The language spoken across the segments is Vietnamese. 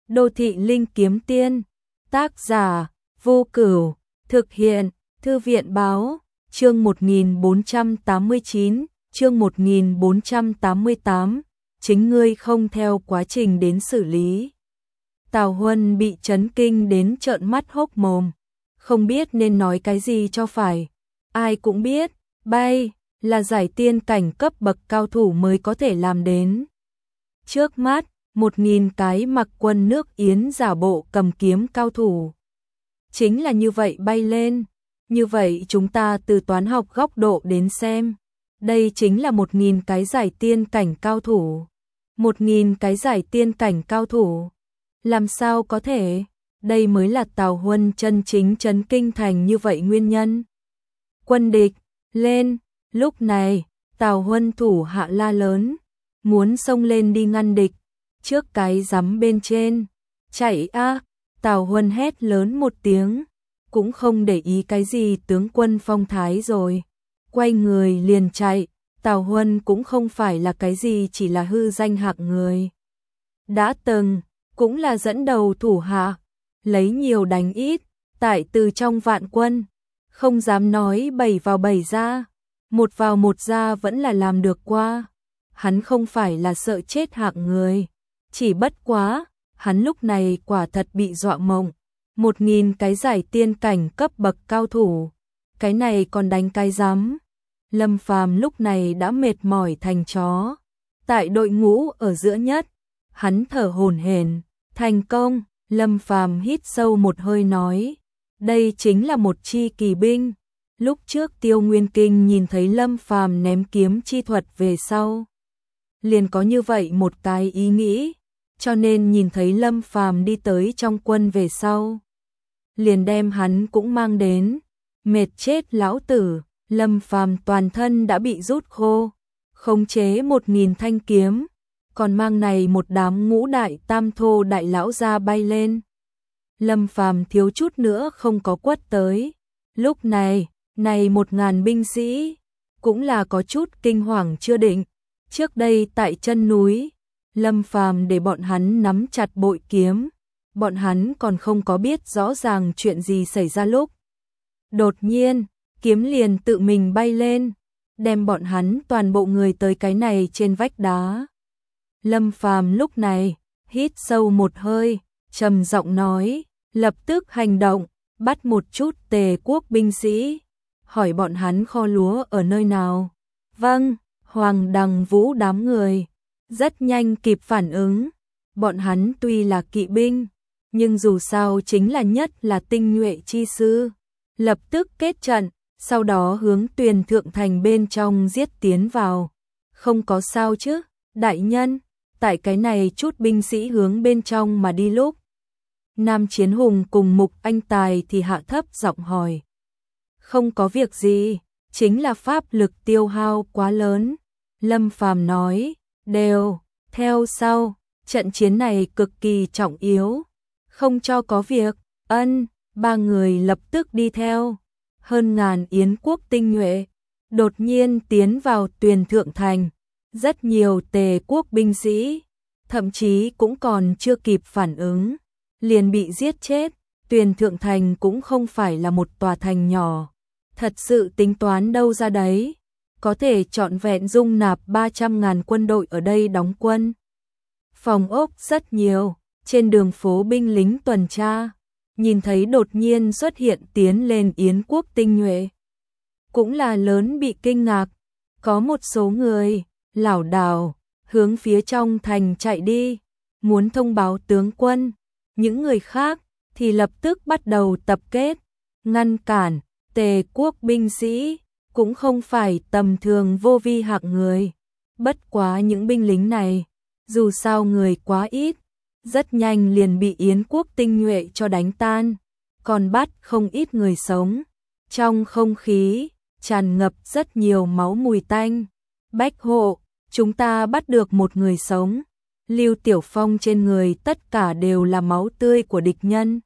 Đô thị linh kiếm tiên. Tác giả Vô Cửu. Thực hiện Thư viện báo. Chương 1489, chương 1488. Chính ngươi không theo quá trình đến xử lý. Tào Huân bị chấn kinh đến trợn mắt hốc mồm, không biết nên nói cái gì cho phải. Ai cũng biết, bay là giải tiên cảnh cấp bậc cao thủ mới có thể làm đến. Trước mắt, 1000 cái mặc quân nước Yến giả bộ cầm kiếm cao thủ. Chính là như vậy bay lên. Như vậy chúng ta từ toán học góc độ đến xem. Đây chính là 1000 cái giải tiên cảnh cao thủ. 1000 cái giải tiên cảnh cao thủ. Làm sao có thể? Đây mới là Tào Huân chân chính chấn kinh thành như vậy nguyên nhân. Quân địch, lên! Lúc này, Tào Huân thủ hạ la lớn, muốn xông lên đi ngăn địch. Trước cái rắm bên trên, chạy a! Tào Huân hét lớn một tiếng, cũng không để ý cái gì tướng quân phong thái rồi. Quay người liền chạy, Tào Huân cũng không phải là cái gì chỉ là hư danh hạng người. Đã từng, cũng là dẫn đầu thủ hạ, lấy nhiều đánh ít, tại từ trong vạn quân, không dám nói 7 vào 7 ra, 1 vào 1 ra vẫn là làm được qua. Hắn không phải là sợ chết hạng người, chỉ bất quá, hắn lúc này quả thật bị dọa mộng. 1000 cái giải tiên cảnh cấp bậc cao thủ, cái này còn đánh cái rắm. Lâm Phàm lúc này đã mệt mỏi thành chó, tại đội ngũ ở giữa nhất, hắn thở hổn hển. Thành công. Lâm Phàm hít sâu một hơi nói, đây chính là một chi kỳ binh. Lúc trước Tiêu Nguyên Kinh nhìn thấy Lâm Phàm ném kiếm chi thuật về sau, liền có như vậy một cái ý nghĩ, cho nên nhìn thấy Lâm Phàm đi tới trong quân về sau, liền đem hắn cũng mang đến. Mệt chết lão tử. Lâm Phàm toàn thân đã bị rút khô, khống chế 1000 thanh kiếm, còn mang này một đám ngũ đại tam thô đại lão ra bay lên. Lâm Phàm thiếu chút nữa không có quất tới. Lúc này, 1000 binh sĩ cũng là có chút kinh hoàng chưa định. Trước đây tại chân núi, Lâm Phàm để bọn hắn nắm chặt bội kiếm, bọn hắn còn không có biết rõ ràng chuyện gì xảy ra lúc. Đột nhiên, kiếm liền tự mình bay lên, đem bọn hắn toàn bộ người tới cái này trên vách đá. Lâm Phàm lúc này, hít sâu một hơi, trầm giọng nói, lập tức hành động, bắt một chút Tề quốc binh sĩ, hỏi bọn hắn kho lúa ở nơi nào. Vâng. Hoàng Đằng Vũ đám người rất nhanh kịp phản ứng, bọn hắn tuy là kỵ binh, nhưng dù sao chính là nhất là tinh nhuệ chi sư, lập tức kết trận, sau đó hướng Tuyền Thượng Thành bên trong giết tiến vào. Không có sao chứ, đại nhân? Tại cái này chút binh sĩ hướng bên trong mà đi lúc, Nam Chiến Hùng cùng Mục Anh Tài thì hạ thấp giọng hỏi. Không có việc gì, chính là pháp lực tiêu hao quá lớn. Lâm Phàm nói, đều, theo sau, trận chiến này cực kỳ trọng yếu, không cho có việc. Ân, 3 người lập tức đi theo. Hơn ngàn Yến quốc tinh nhuệ, đột nhiên tiến vào Tuyền Thượng Thành. Rất nhiều Tề quốc binh sĩ, thậm chí cũng còn chưa kịp phản ứng, liền bị giết chết. Tuyền Thượng Thành cũng không phải là một tòa thành nhỏ, thật sự tính toán đâu ra đấy, có thể trọn vẹn dung nạp 300.000 quân đội ở đây đóng quân. Phòng ốc rất nhiều, trên đường phố binh lính tuần tra, nhìn thấy đột nhiên xuất hiện tiến lên Yến quốc tinh nhuệ, cũng là lớn bị kinh ngạc. Có một số người lảo đảo hướng phía trong thành chạy đi, muốn thông báo tướng quân. Những người khác thì lập tức bắt đầu tập kết, ngăn cản. Tề quốc binh sĩ cũng không phải tầm thường vô vi hạng người. Bất quá những binh lính này, dù sao người quá ít, rất nhanh liền bị Yến quốc tinh nhuệ cho đánh tan, còn bắt không ít người sống. Trong không khí tràn ngập rất nhiều máu mùi tanh. Bách hộ, chúng ta bắt được một người sống. Lưu Tiểu Phong trên người tất cả đều là máu tươi của địch nhân.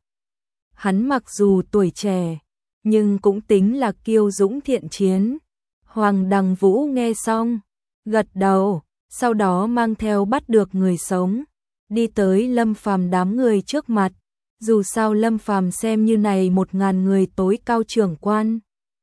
Hắn mặc dù tuổi trẻ, nhưng cũng tính là kiêu dũng thiện chiến. Hoàng Đằng Vũ nghe xong, gật đầu, sau đó mang theo bắt được người sống, đi tới Lâm Phàm đám người trước mặt. Dù sao Lâm Phàm xem như này 1000 người tối cao trưởng quan.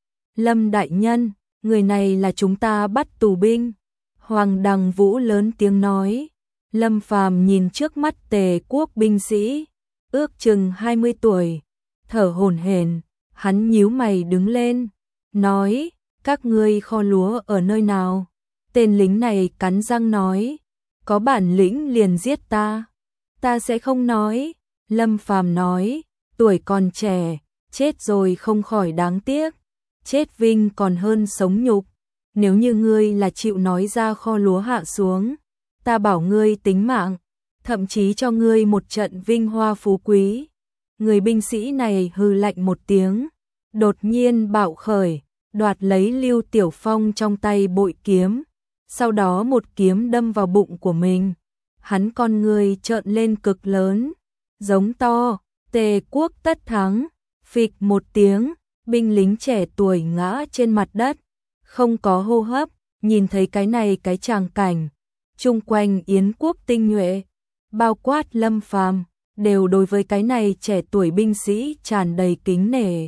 Lâm đại nhân, người này là chúng ta bắt tù binh. Hoàng Đằng Vũ lớn tiếng nói. Lâm Phàm nhìn trước mắt Tề quốc binh sĩ, ước chừng 20 tuổi, thở hổn hển, hắn nhíu mày đứng lên, nói, các ngươi kho lúa ở nơi nào? Tên lính này cắn răng nói, có bản lĩnh liền giết ta. Ta sẽ không nói. Lâm Phàm nói, tuổi còn trẻ, chết rồi không khỏi đáng tiếc, chết vinh còn hơn sống nhục. Nếu như ngươi là chịu nói ra kho lúa hạ xuống, ta bảo ngươi tính mạng, thậm chí cho ngươi một trận vinh hoa phú quý. Người binh sĩ này hừ lạnh một tiếng, đột nhiên bạo khởi, đoạt lấy Lưu Tiểu Phong trong tay bội kiếm, sau đó một kiếm đâm vào bụng của mình. Hắn con người trợn lên cực lớn, giống to, Tề quốc tất thắng. Phịch một tiếng, binh lính trẻ tuổi ngã trên mặt đất, không có hô hấp. Nhìn thấy cái này cái tràng cảnh, chung quanh Yến quốc tinh nhuệ, bao quát Lâm Phàm, đều đối với cái này trẻ tuổi binh sĩ tràn đầy kính nể.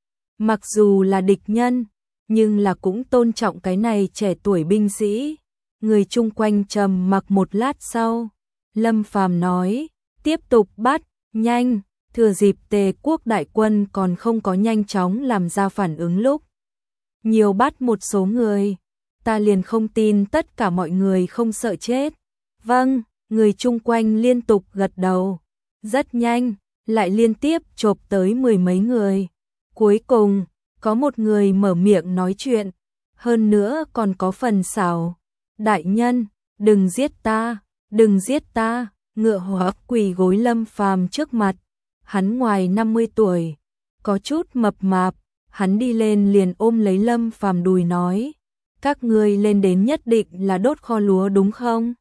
Mặc dù là địch nhân, nhưng là cũng tôn trọng cái này trẻ tuổi binh sĩ. Người chung quanh trầm mặc một lát sau, Lâm Phàm nói, tiếp tục bắt, nhanh, thừa dịp Tề quốc đại quân còn không có nhanh chóng làm ra phản ứng lúc. Nhiều bắt một số người, ta liền không tin tất cả mọi người không sợ chết. Vâng, người chung quanh liên tục gật đầu. Rất nhanh, lại liên tiếp chộp tới 10 mấy người. Cuối cùng, có một người mở miệng nói chuyện, hơn nữa còn có phần xảo. Đại nhân, đừng giết ta, đừng giết ta. Ngựa hỏa quỳ gối Lâm Phàm trước mặt. Hắn ngoài 50 tuổi, có chút mập mạp, hắn đi lên liền ôm lấy Lâm Phàm đùi nói, các ngươi lên đến nhất định là đốt kho lúa đúng không?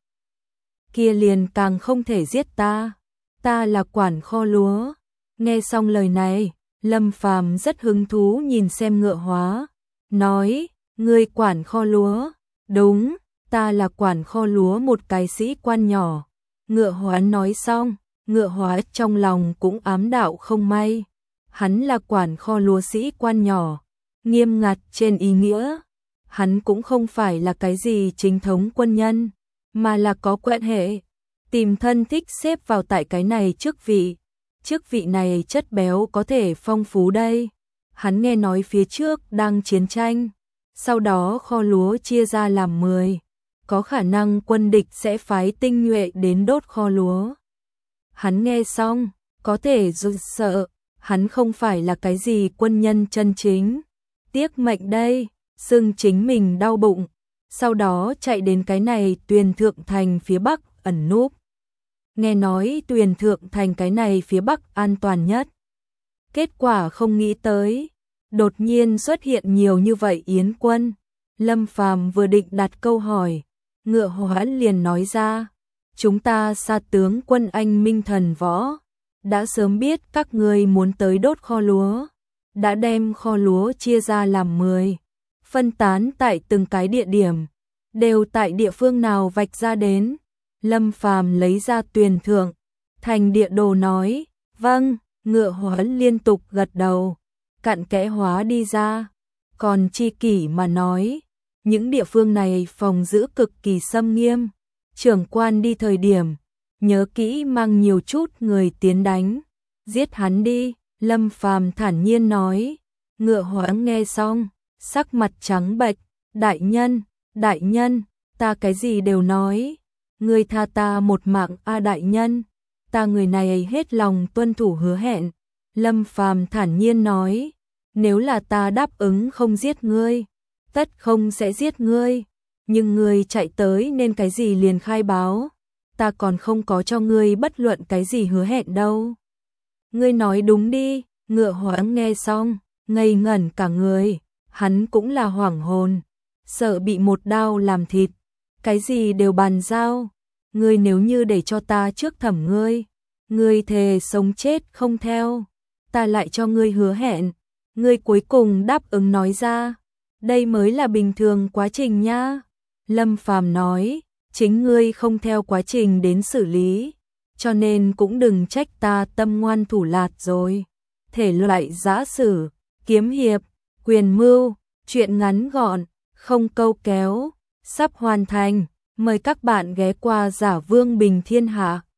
Kia liền càng không thể giết ta là quản kho lúa. Nghe xong lời này, Lâm Phàm rất hứng thú nhìn xem Ngựa Hóa, nói, ngươi quản kho lúa? Đúng, ta là quản kho lúa một cái sĩ quan nhỏ. Ngựa Hóa nói xong, Ngựa Hóa trong lòng cũng ám đạo không may. Hắn là quản kho lúa sĩ quan nhỏ, nghiêm ngặt trên ý nghĩa. Hắn cũng không phải là cái gì chính thống quân nhân, mà là có quan hệ, tìm thân thích xếp vào tại cái này chức vị. Chức vị này chất béo có thể phong phú đây. Hắn nghe nói phía trước đang chiến tranh, sau đó kho lúa chia ra làm 10. Có khả năng quân địch sẽ phái tinh nhuệ đến đốt kho lúa. Hắn nghe xong, có thể run sợ, hắn không phải là cái gì quân nhân chân chính. Tiếc mệnh đây, xưng chính mình đau bụng, sau đó chạy đến cái này Tuyền Thượng Thành phía Bắc ẩn núp. Nghe nói Tuyền Thượng Thành cái này phía Bắc an toàn nhất. Kết quả không nghĩ tới, đột nhiên xuất hiện nhiều như vậy yến quân. Lâm Phàm vừa định đặt câu hỏi, Ngựa Hóa liền nói ra, chúng ta xa tướng quân anh Minh Thần Võ, đã sớm biết các ngươi muốn tới đốt kho lúa, đã đem kho lúa chia ra làm 10, phân tán tại từng cái địa điểm, đều tại địa phương nào vạch ra đến. Lâm Phàm lấy ra Tuyền Thượng Thành địa đồ nói, vâng. Ngựa Hóa liên tục gật đầu, cặn kẽ hóa đi ra. Còn chi kỷ mà nói, những địa phương này phòng giữ cực kỳ xâm nghiêm. Trưởng quan đi thời điểm, nhớ kỹ mang nhiều chút người tiến đánh, giết hắn đi. Lâm Phàm thản nhiên nói. Ngựa Hóa nghe xong, sắc mặt trắng bệch, đại nhân, ta cái gì đều nói, ngươi tha ta một mạng a đại nhân, ta người này hết lòng tuân thủ hứa hẹn. Lâm Phàm thản nhiên nói, nếu là ta đáp ứng không giết ngươi, tất không sẽ giết ngươi, nhưng ngươi chạy tới nên cái gì liền khai báo, ta còn không có cho ngươi bất luận cái gì hứa hẹn đâu. Ngươi nói đúng đi. Ngựa Hóa nghe xong, ngây ngẩn cả người, hắn cũng là hoảng hồn, sợ bị một đao làm thịt, cái gì đều bàn giao. Ngươi nếu như để cho ta trước thẩm ngươi thề sống chết không theo, ta lại cho ngươi hứa hẹn, ngươi cuối cùng đáp ứng nói ra, đây mới là bình thường quá trình nha. Lâm Phàm nói, chính ngươi không theo quá trình đến xử lý, cho nên cũng đừng trách ta tâm ngoan thủ lạt rồi. Thể loại giã sử, kiếm hiệp, quyền mưu, truyện ngắn gọn, không câu kéo, sắp hoàn thành. Mời các bạn ghé qua Giả Vương Bình Thiên Hạ.